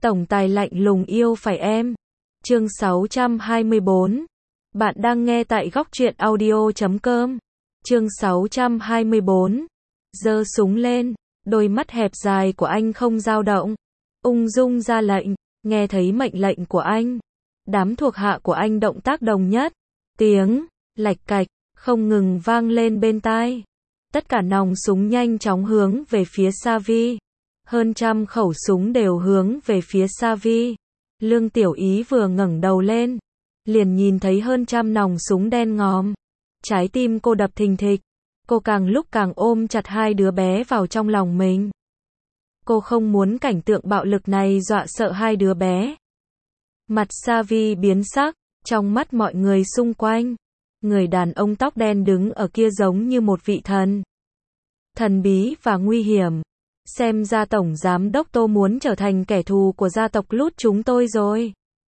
Tổng tài lạnh lùng yêu phải em. Chương 624. Bạn đang nghe tại góc truyện audio.com. Chương 624. Giơ súng lên, đôi mắt hẹp dài của anh không dao động, ung dung ra lệnh. Nghe thấy mệnh lệnh của anh, đám thuộc hạ của anh động tác đồng nhất. Tiếng lạch cạch không ngừng vang lên bên tai. Tất cả nòng súng nhanh chóng hướng về phía Savi. Hơn trăm khẩu súng đều hướng về phía Savi. Lương Tiểu Ý vừa ngẩng đầu lên, liền nhìn thấy hơn trăm nòng súng đen ngòm. Trái tim cô đập thình thịch. Cô càng lúc càng ôm chặt hai đứa bé vào trong lòng mình. Cô không muốn cảnh tượng bạo lực này dọa sợ hai đứa bé. Mặt Savi biến sắc, trong mắt mọi người xung quanh. Người đàn ông tóc đen đứng ở kia giống như một vị thần. Thần bí và nguy hiểm. Xem ra Tổng Giám Đốc Tô muốn trở thành kẻ thù của gia tộc Lút chúng tôi rồi.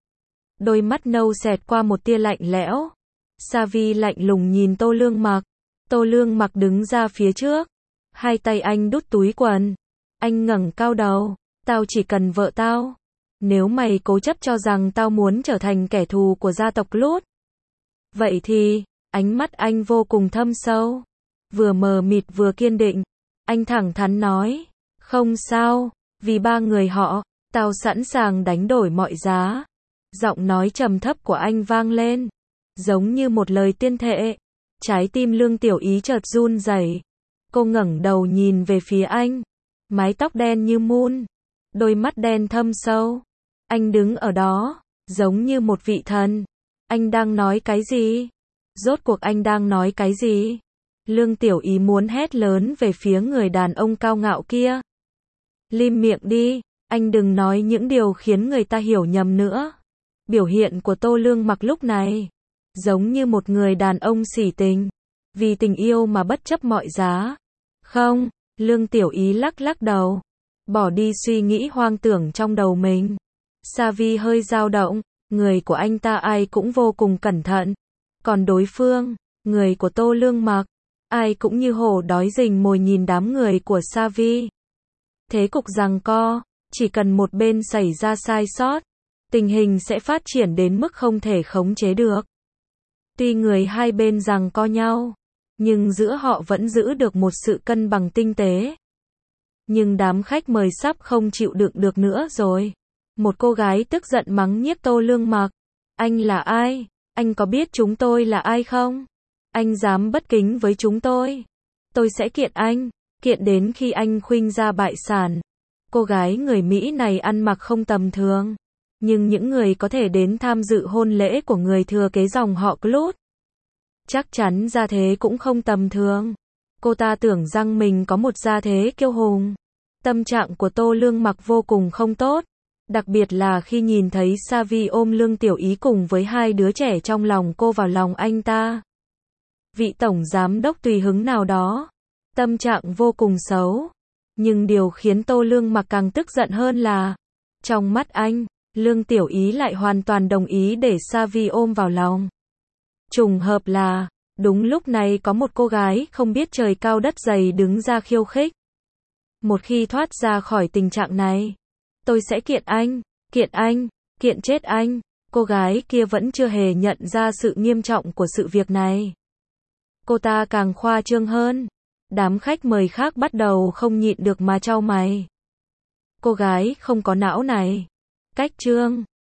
Đôi mắt nâu xẹt qua một tia lạnh lẽo. Savi lạnh lùng nhìn Tô Lương Mặc. Tô Lương Mặc đứng ra phía trước. Hai tay anh đút túi quần. Anh ngẩng cao đầu. Tao chỉ cần vợ tao. Nếu mày cố chấp cho rằng tao muốn trở thành kẻ thù của gia tộc Lút, vậy thì, ánh mắt anh vô cùng thâm sâu. Vừa mờ mịt vừa kiên định. Anh thẳng thắn nói. Không sao, vì ba người họ, tao sẵn sàng đánh đổi mọi giá. Giọng nói trầm thấp của anh vang lên, giống như một lời tuyên thệ. Trái tim Lương Tiểu Ý chợt run rẩy. Cô ngẩng đầu nhìn về phía anh. Mái tóc đen như mun, đôi mắt đen thâm sâu. Anh đứng ở đó, giống như một vị thần. Anh đang nói cái gì? Rốt cuộc anh đang nói cái gì? Lương Tiểu Ý muốn hét lớn về phía người đàn ông cao ngạo kia. Lim miệng đi, anh đừng nói những điều khiến người ta hiểu nhầm nữa. Biểu hiện của Tô Lương Mặc lúc này, giống như một người đàn ông sỉ tình, vì tình yêu mà bất chấp mọi giá. Không, Lương Tiểu Ý lắc lắc đầu, bỏ đi suy nghĩ hoang tưởng trong đầu mình. Savi hơi dao động, người của anh ta ai cũng vô cùng cẩn thận. Còn đối phương, người của Tô Lương Mặc, ai cũng như hổ đói rình mồi nhìn đám người của Savi. Thế cục giằng co, chỉ cần một bên xảy ra sai sót, tình hình sẽ phát triển đến mức không thể khống chế được. Tuy người hai bên giằng co nhau, nhưng giữa họ vẫn giữ được một sự cân bằng tinh tế. Nhưng đám khách mời sắp không chịu đựng được nữa rồi. Một cô gái tức giận mắng nhiếc Tô Lương Mặc. Anh là ai? Anh có biết chúng tôi là ai không? Anh dám bất kính với chúng tôi sẽ kiện anh. Kiện đến khi anh khuynh ra bại sản. Cô gái người Mỹ này ăn mặc không tầm thường. Nhưng những người có thể đến tham dự hôn lễ của người thừa kế dòng họ Lút, chắc chắn gia thế cũng không tầm thường. Cô ta tưởng rằng mình có một gia thế kiêu hùng. Tâm trạng của Tô Lương Mặc vô cùng không tốt. Đặc biệt là khi nhìn thấy Savi ôm Lương Tiểu Ý cùng với hai đứa trẻ trong lòng cô vào lòng anh ta. Vị tổng giám đốc tùy hứng nào đó. Tâm trạng vô cùng xấu. Nhưng điều khiến Tô Lương Mặc càng tức giận hơn là, trong mắt anh, Lương Tiểu Ý lại hoàn toàn đồng ý để Savi ôm vào lòng. Trùng hợp là, đúng lúc này có một cô gái không biết trời cao đất dày đứng ra khiêu khích. Một khi thoát ra khỏi tình trạng này, tôi sẽ kiện anh, kiện chết anh. Cô gái kia vẫn chưa hề nhận ra sự nghiêm trọng của sự việc này. Cô ta càng khoa trương hơn. Đám khách mời khác bắt đầu không nhịn được mà chau mày. Cô gái không có não này. Cách trương.